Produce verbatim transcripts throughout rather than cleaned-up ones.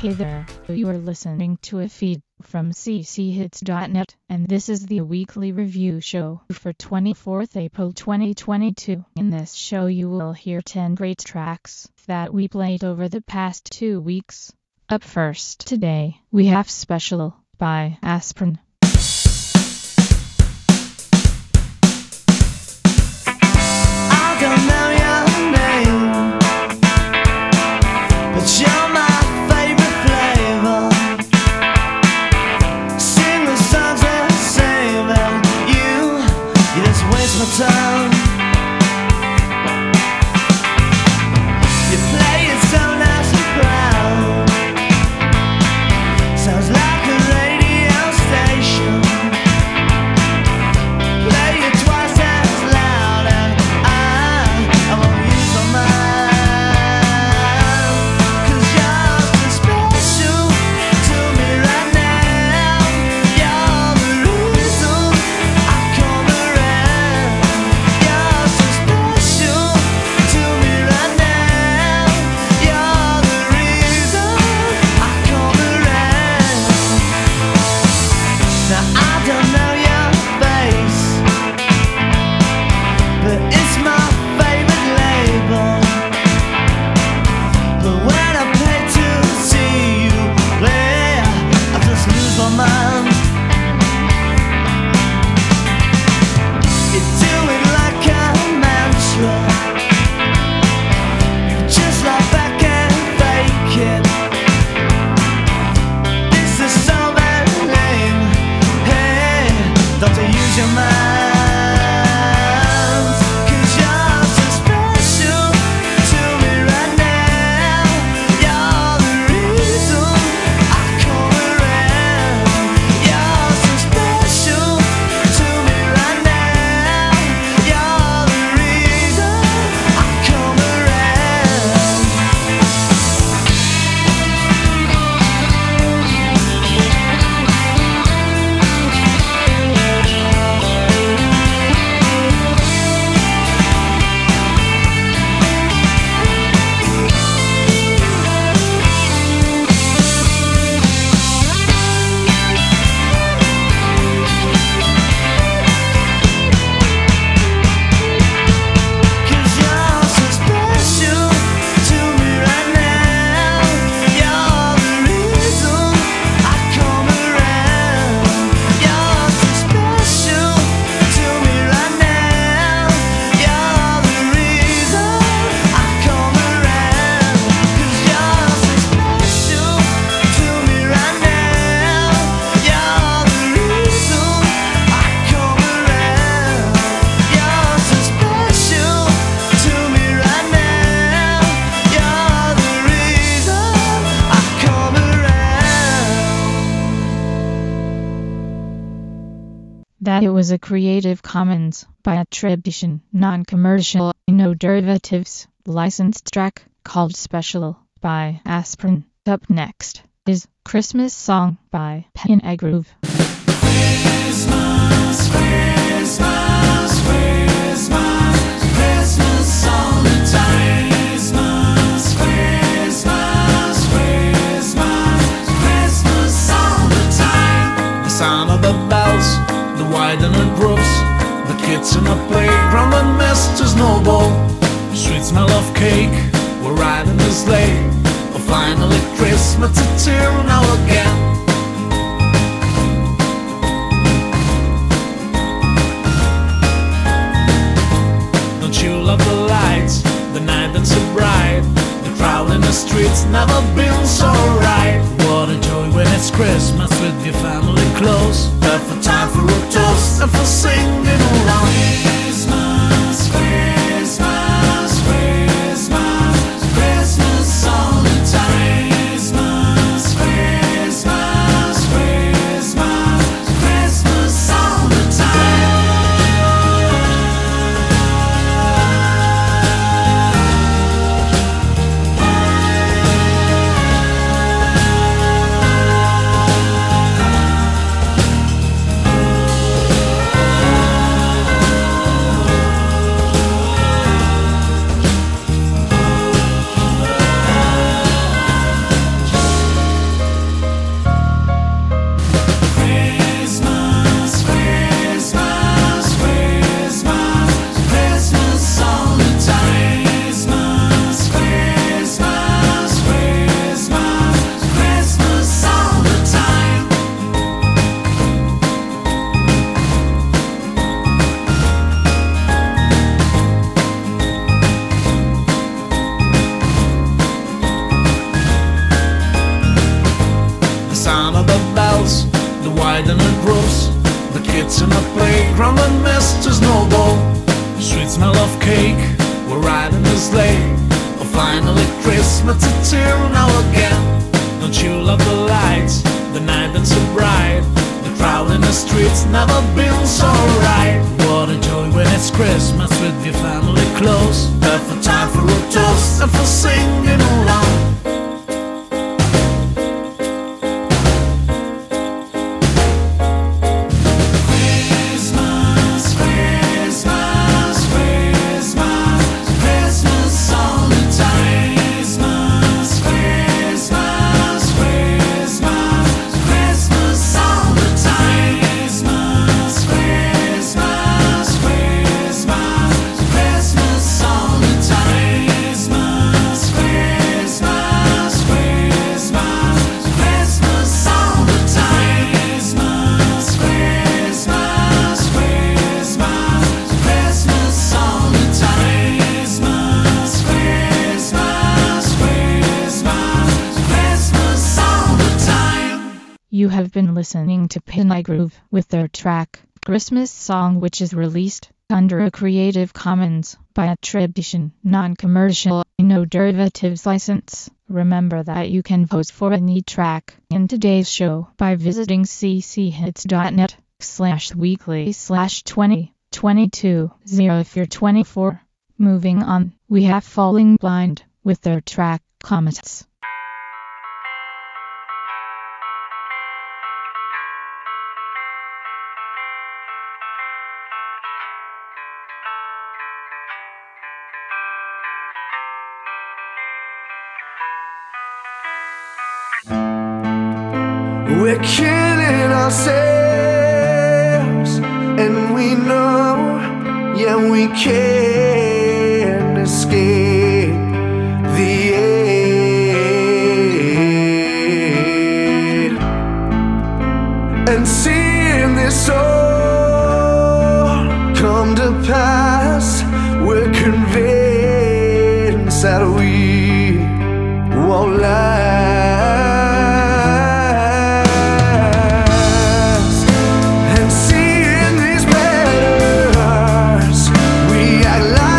Hey there, you are listening to a feed from c c hits dot net, and this is the weekly review show for twenty-fourth April twenty twenty-two. In this show you will hear ten great tracks that we played over the past two weeks. Up first today, we have Special by Aspirin. I don't know your name, but you're my favorite flavor. Sing the songs the same, and you, you just waste my time. You play it so nice and proud. Sounds like a radio station. Play it twice as loud, and I, I won't use my mind. 'Cause you're so special to me right now. You're the reason I come around. You're so special to me right now. You're the reason I come around. Now I don't know your face, but it's my favorite label. But when I pay to see you play, I just lose my mind. You do it like a mantra. You just lie back and fake it. This is so very lame. Hey, don't you use your mind? 'Cause you're so special to me right now. You're the reason I come around. You're so special to me right now. You're the reason I come around. Cause you're so special to me right now. You're the reason I come around. You're so special to me right now. You're the reason I come around. 'Cause you're so special to me right now. You're the reason I come around. You're so special to me right now. You're the reason I come around. That it was a Creative Commons by attribution, non-commercial, no derivatives, licensed track called Special by Aspirin. Up next is Christmas Song by Pen A Groove. Christmas, Christmas, Christmas, Christmas all the time. Christmas, Christmas, Christmas, Christmas all the time. The sound of the bells, the widening roofs, the kids in the playground, the Mister Snowball. Sweet smell of cake, we're riding the sleigh. Oh, finally Christmas, it's here now again. Don't you love the lights, the night that's so bright? The crowd in the streets never been so right. What a joy when it's Christmas with your family close. Perfect time for a toast and for singing along. Christmas, Christmas, Christmas, Christmas all the time. Christmas, Christmas, Christmas, Christmas all the time. playground and Mister Snowball. Sweet smell of cake, we're riding the sleigh. Oh, finally Christmas, it's here now again. Don't you love the lights, the night that's so bright? The crowd in the streets never been so right. What a joy when it's Christmas with your family close. Perfect time for a toast and for singing along. You have been listening to Pinay Groove with their track, Christmas Song, which is released under a Creative Commons by attribution, non-commercial, no derivatives license. Remember that you can vote for any track in today's show by visiting cchits.net slash weekly slash 20 22 0 if you're twenty-four. Moving on, we have Falling Blind with their track, Comets. We're killing ourselves, and we know, yeah, we can't escape the end. And seeing this all come to pass, we're convinced that we won't last. And seeing these letters, we act like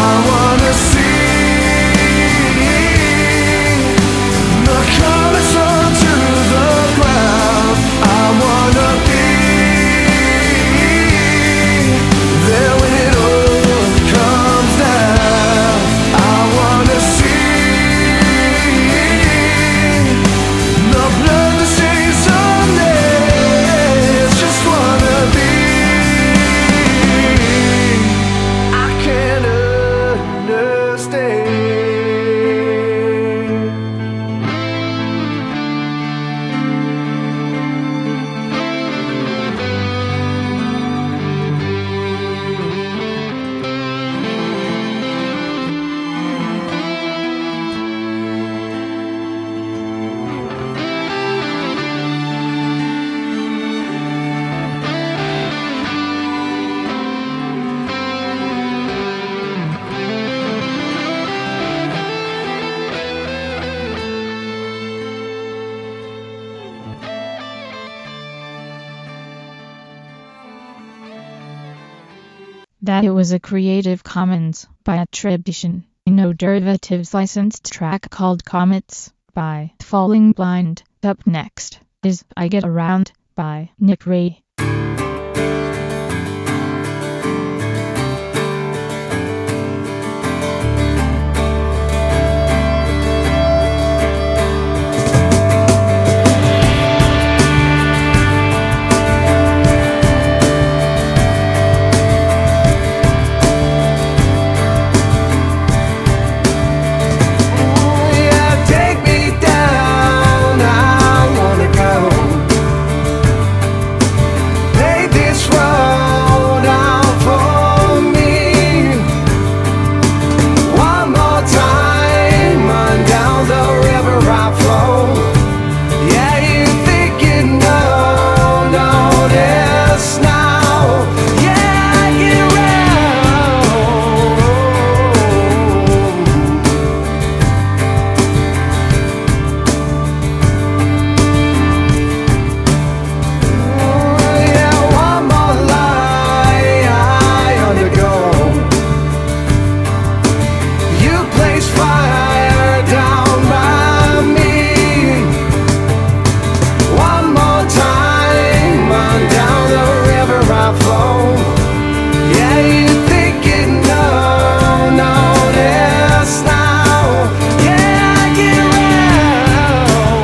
wanna see the comets onto the ground. I wanna be there when it all comes down. I wanna see the blood that stains someday. Just wanna be. I can't understand. That it was a Creative Commons by attribution, no derivatives licensed track called Comets by Falling Blind. Up next is I Get Around by Nick Ray. Yeah, take me down. I wanna go. Pave this road out for me. One more time, on down the river I flow. Yeah, you think you know, notice now. Yeah, I get around. Yeah, one more lie I undergo. You place fire down by me. One more time, on down the river I flow. Yeah, you think you know, notice now. Yeah, I get around.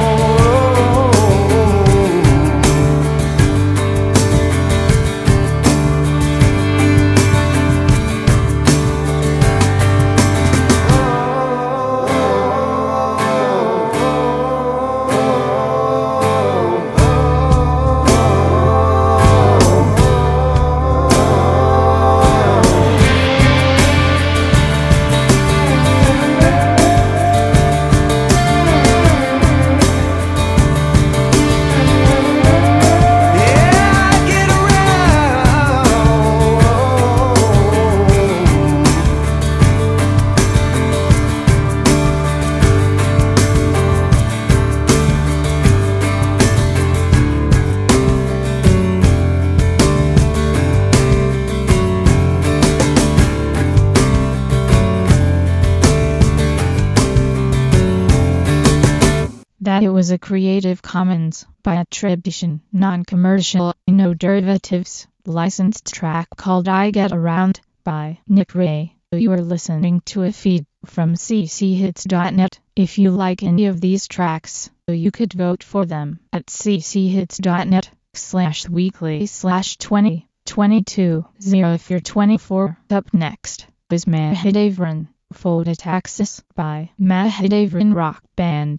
Yeah, I get around. That it was a Creative Commons by attribution, non-commercial, no derivatives, licensed track called I Get Around by Nick Ray. You are listening to a feed from c c hits dot net. If you like any of these tracks, you could vote for them at c c hits dot net slash weekly slash twenty twenty-two zero if you're twenty-four. Up next is Mahadevran, Phototaxis by Mahadevran Rock Band.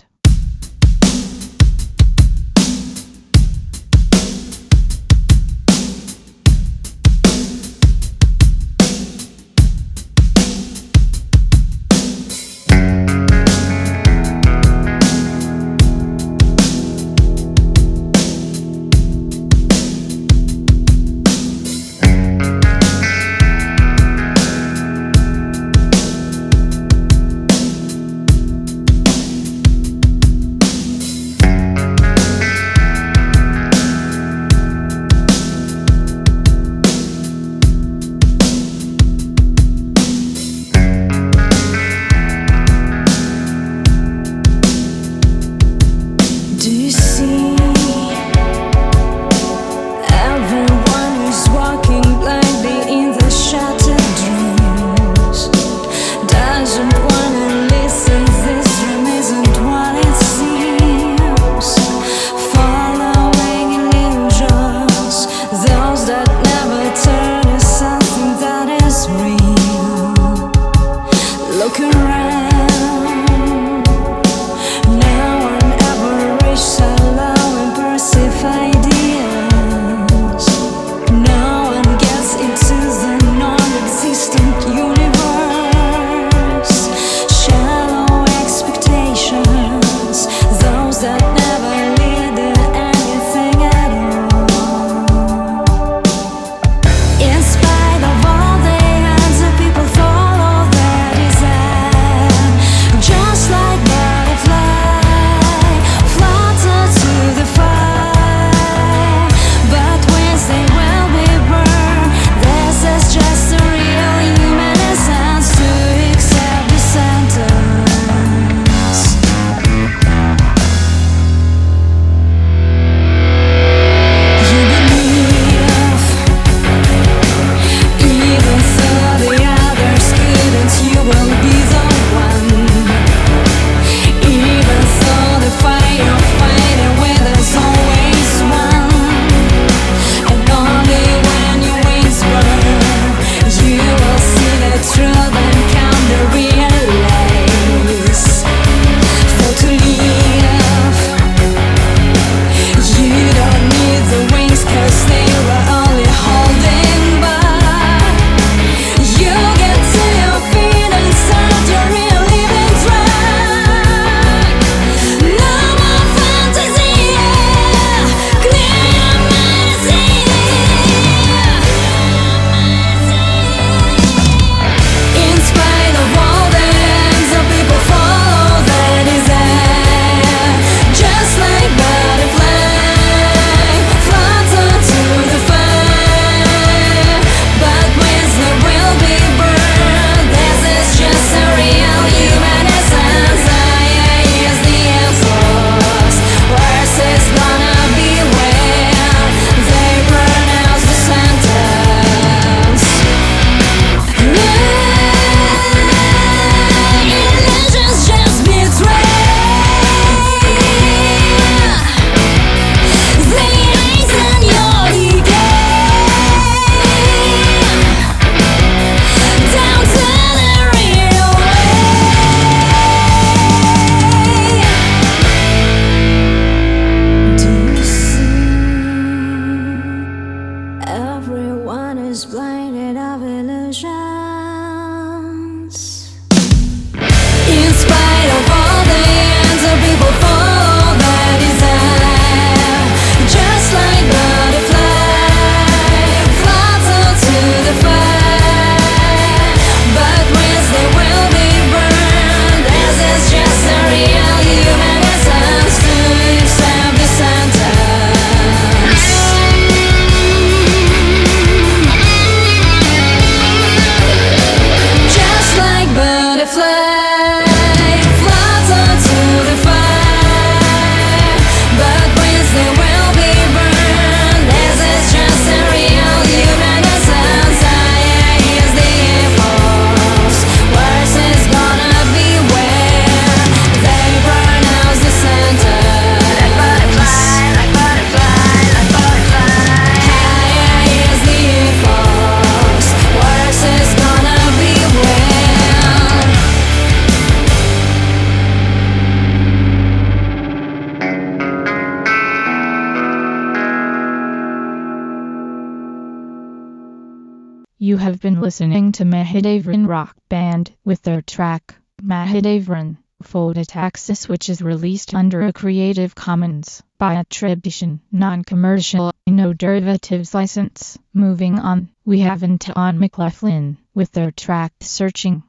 You have been listening to Mahadevran Rock Band with their track, Mahadevran, Phototaxis, which is released under a Creative Commons by attribution, non-commercial, no derivatives license. Moving on, we have Anton McLaughlin with their track Searching.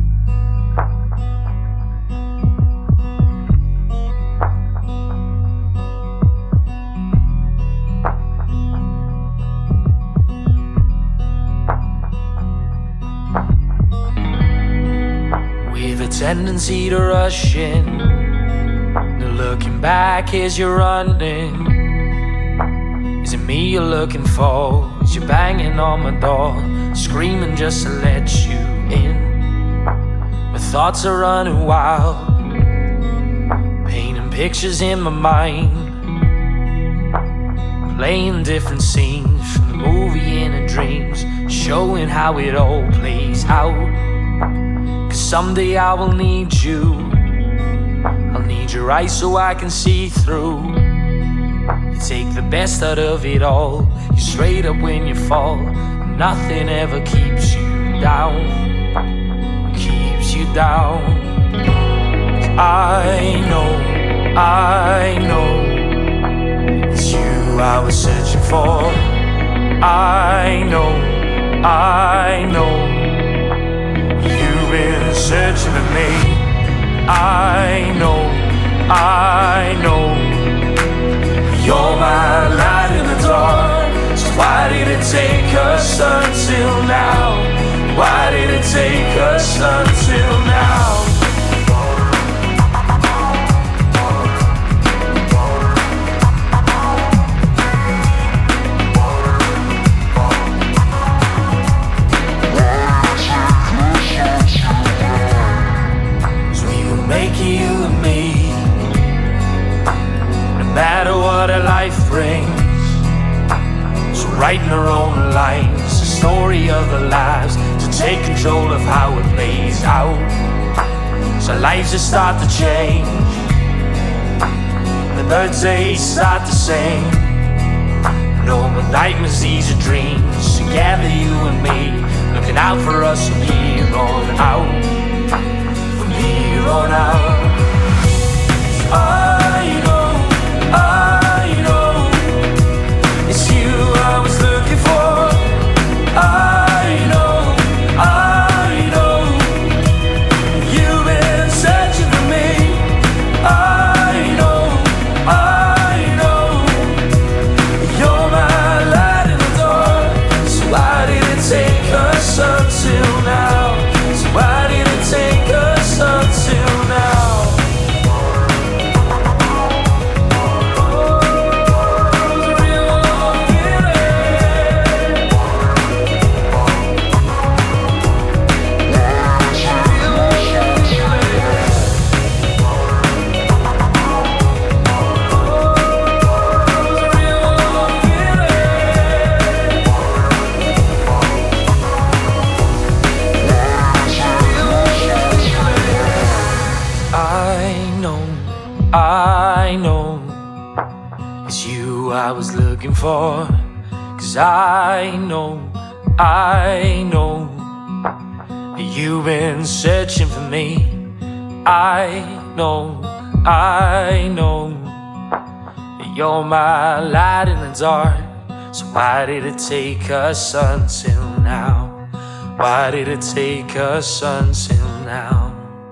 With a tendency to rush in, no looking back as you're running. Is it me you're looking for? Is you banging on my door, screaming just to let you in? My thoughts are running wild, painting pictures in my mind, playing different scenes from the movie in the dreams, showing how it all plays out. Cause someday I will need you, I'll need your eyes so I can see through. You take the best out of it all, you're straight up when you fall. Nothing ever keeps you down, keeps you down. I know, I know, it's you I was searching for. I know, I know, you've been searching for me. I know, I know, you're my light in the dark. So why did it take us until now? Why did it take us until now? You and me, no matter what our life brings. So writing our own lines, the story of our lives, to take control of how it plays out. So lives just start to change, the birds they start to sing. No more nightmares, these are dreams. Together you and me, looking out for us from here on out. Here on out. I know, I know, it's you I was looking for. I know, I know, you've been searching for me. I know, I know, you're my light in the dark. So why did it take us until now? So why did it take us until now? I know, it's you I was looking for. Cause I know, I know, you've been searching for me. I know, I know, you're my light in the dark. So why did it take us until now? Why did it take us until now?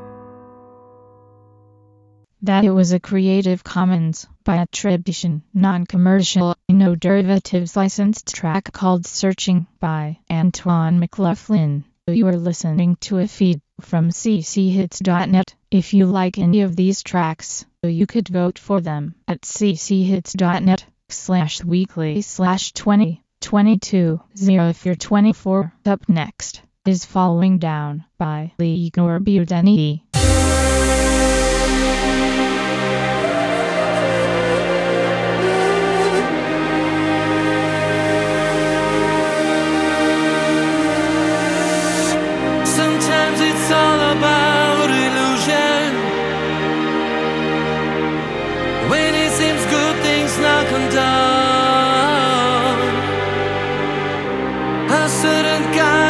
That it was a Creative Commons by attribution, non-commercial, no derivatives licensed track called Searching by Anton McLaughlin. You are listening to a feed from c c hits dot net. If you like any of these tracks, you could vote for them at c c hits dot net slash weekly slash twenty twenty-two zero if you're twenty-four. Up next is Falling Down by Igor Budeny. It's all about illusion. When it seems good, things knock undone. A certain kind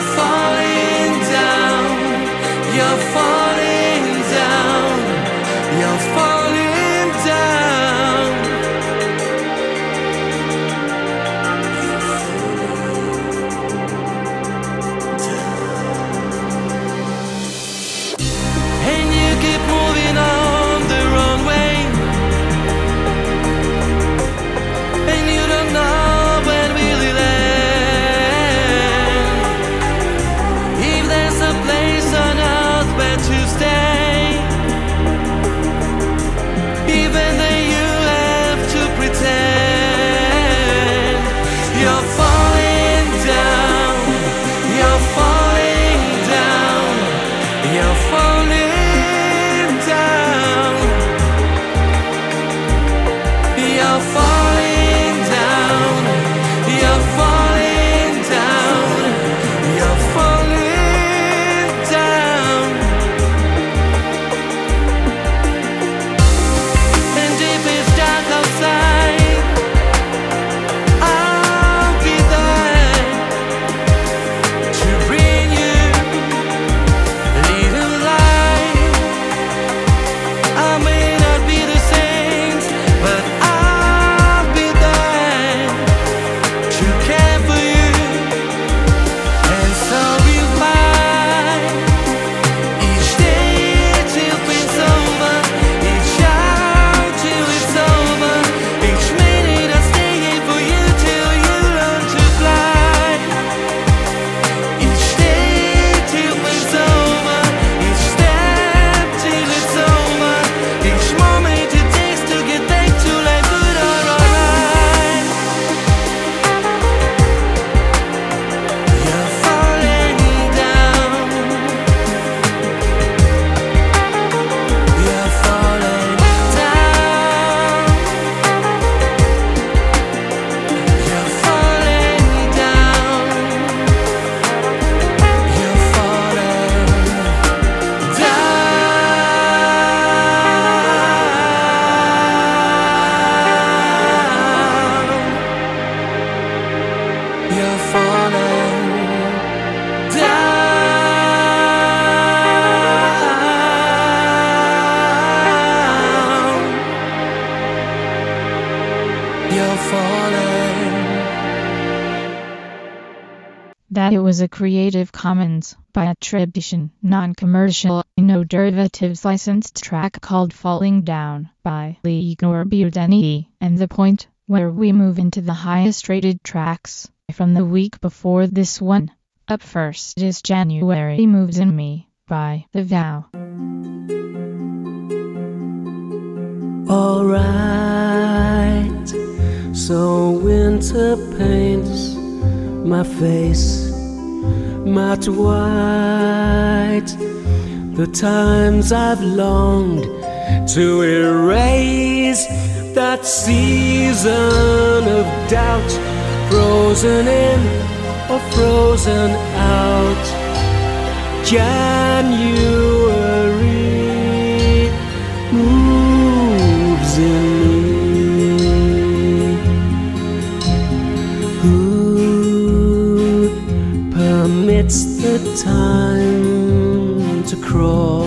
falling down, you're falling down, you're falling down. And you keep moving on the wrong way, and you don't know when will it end. If there's a place on earth where to stay, even then you have to pretend. You're falling down, you're falling down, you're falling down, you're falling down, you're falling down, you're falling down. And if it's dark outside, I'll be there to bring you a little light. I may not be the saint, but I'll be there to care for you, and so we'll fight each day till it's over, each hour till it's over, each minute I stay here for you till you learn to fly. Each day till it's over, each step till it's over, each moment it takes to get back to life good or alright. You're falling down, you're falling down, you're falling down, you're falling down, you're falling down, you're falling. That it was a Creative Commons by attribution, non-commercial, no derivatives licensed track called Falling Down by Igor Budeni, and the point where we move into the highest rated tracks from the week before this one. Up first is January Moves in Me by The Vow. Alright, so winter paints my face matte white. The times I've longed to erase that season of doubt, frozen in or frozen out. January moves in me. Who permits the time to crawl?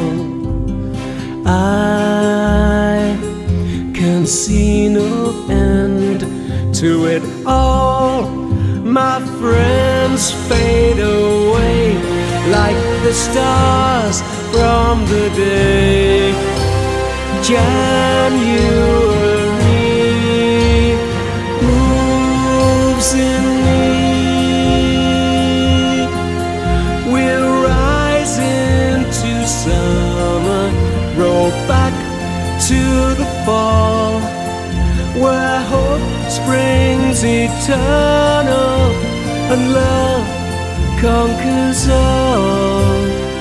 I can see no end to it all. My friends fade away like the stars from the day. January moves in me. We'll rise into summer, roll back to the fall, where hope springs eternal and love conquers all.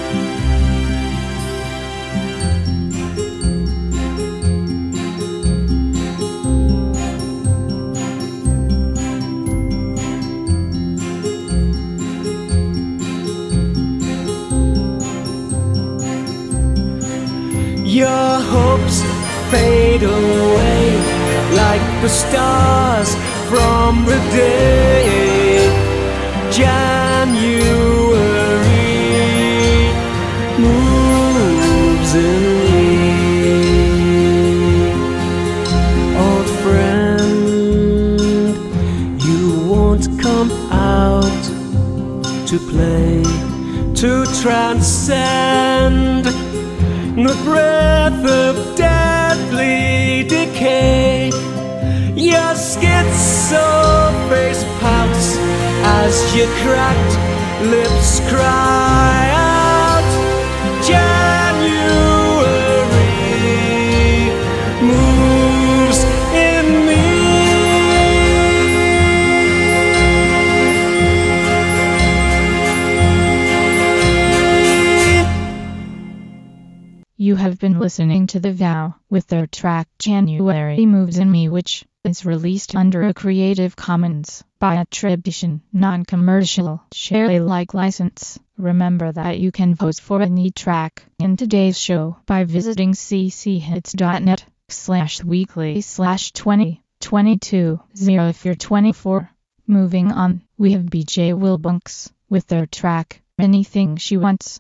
Your hopes fade away like the stars from the day. January don't come out to play, to transcend the breath of deadly decay. Your schizo face pouts as your cracked lips cry out. January moves in me. You have been listening to The Vow with their track January Moves in Me, which is released under a Creative Commons by attribution, non-commercial, share Alike license. Remember that you can vote for any track in today's show by visiting cchits.net slash weekly slash 20 22 0 if you're twenty-four. Moving on, we have B J Wilbunks with their track Anything She Wants.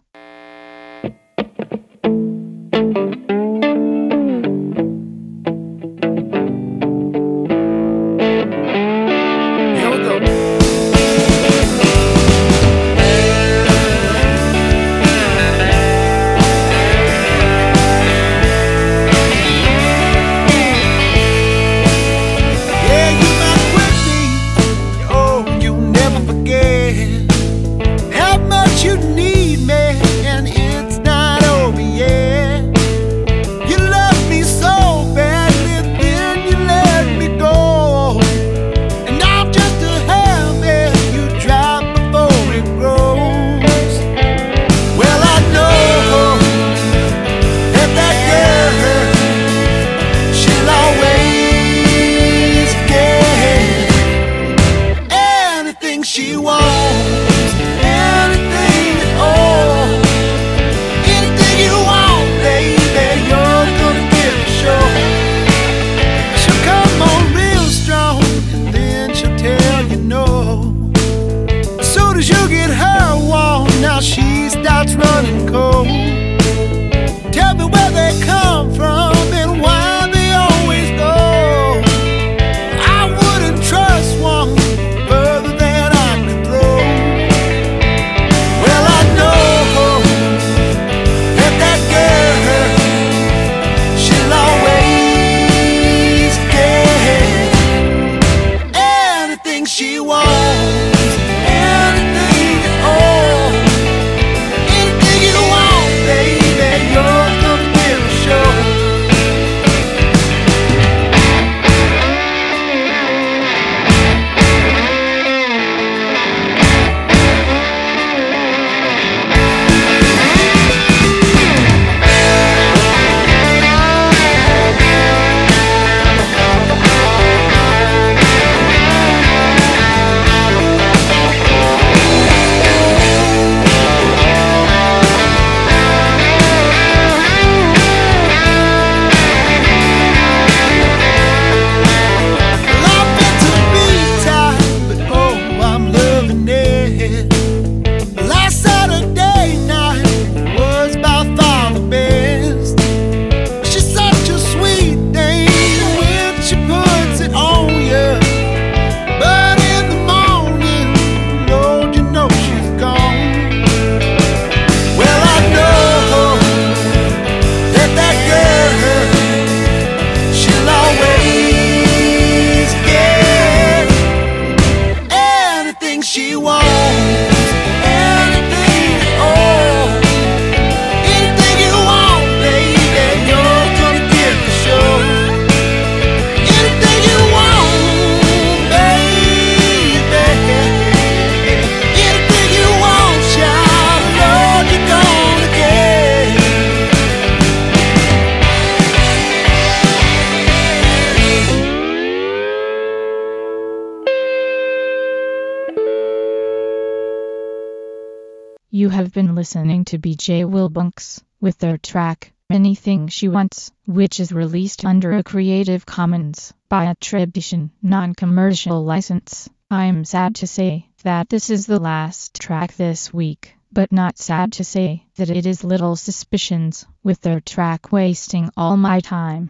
You have been listening to B J Wilbunks with their track Anything She Wants, which is released under a Creative Commons by attribution, non-commercial license. I'm sad to say that this is the last track this week, but not sad to say that it is Little Suspicions with their track Wasting All My Time.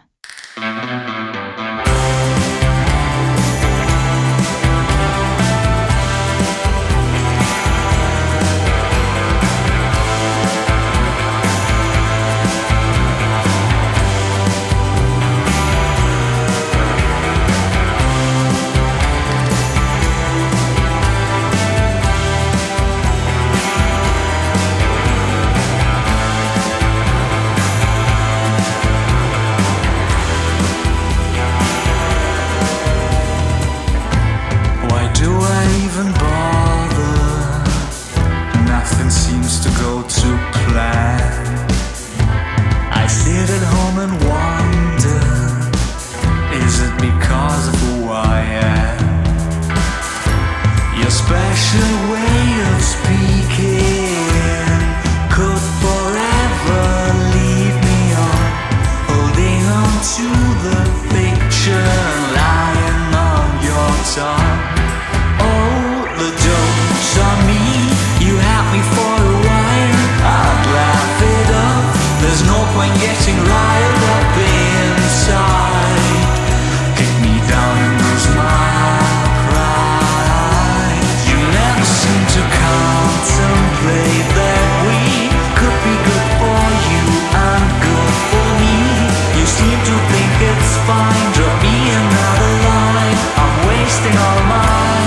special way of speaking could forever lead me on, holding on to the picture lying on your tongue. Oh, the joke's on me, you had me for a while, I'd laugh it up, there's no point getting riled up inside. Kick me down and lose my pride. You never seem to contemplate that we could be good for you and good for me. You seem to think it's fine, drop me another line, I'm wasting all my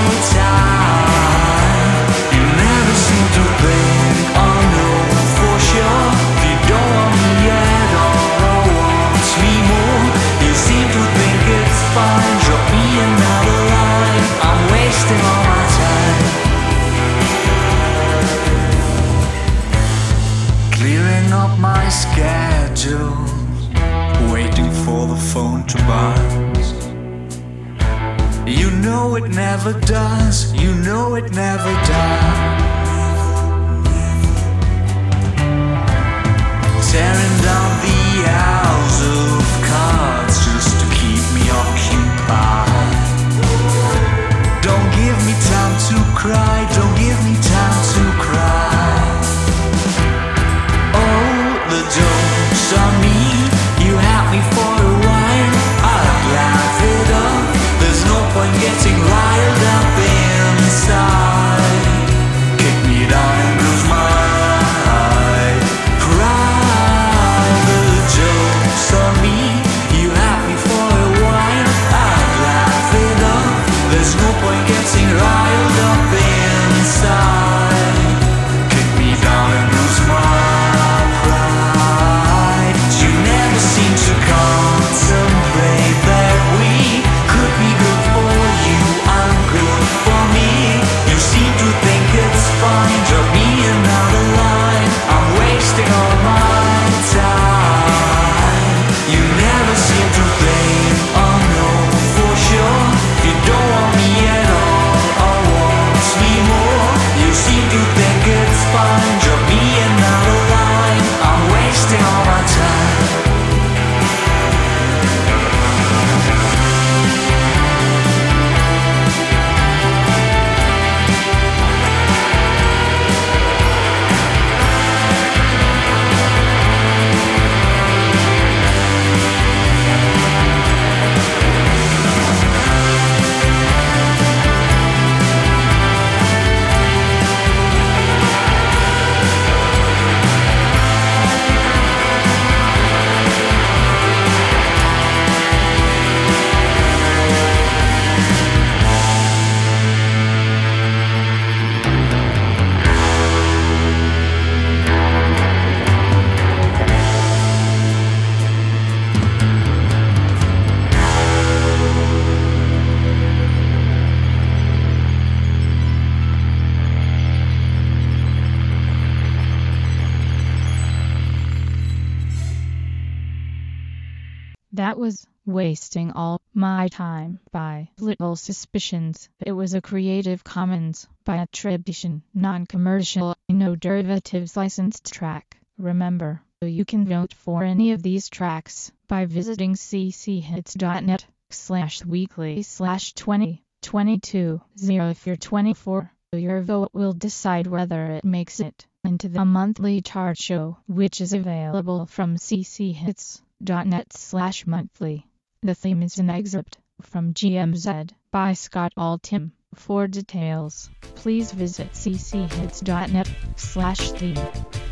time. You never seem to think, oh no, for sure, if you don't want me at all or want me more. You seem to think it's fine, drop me another line, I'm wasting all my time. Clearing up my schedule, waiting for the phone to buzz. You know it never does, you know it never does. Tearing down the house of cards just to keep me occupied. Don't give me time to cry, don't give me time to cry. Oh, the joke's on me, you had me for a while, I'd laugh it up, there's no point getting riled up inside. Kick me down and lose my pride. The joke's on me, you had me for a while, I'd laugh it up, there's no point getting riled up inside. Kick me down and lose my pride. You never seem to contemplate that we could be good for you and good for me. You seem to think it's fine, drop me another line, I'm wasting all my time. You never seem to think, oh no, for sure, you don't want me at all or want me more. You seem to think it's fine, drop me another line, I'm wasting all my time. That was Wasting All My Time by Little Suspicions. It was a Creative Commons by attribution, non-commercial, no derivatives licensed track. Remember, you can vote for any of these tracks by visiting cchits.net slash weekly slash 20 22 0. If you're twenty-four, your vote will decide whether it makes it into the monthly chart show, which is available from cchits.net slash monthly. The theme is an excerpt from G M Z by Scott Altham. For details, please visit cchits.net slash theme.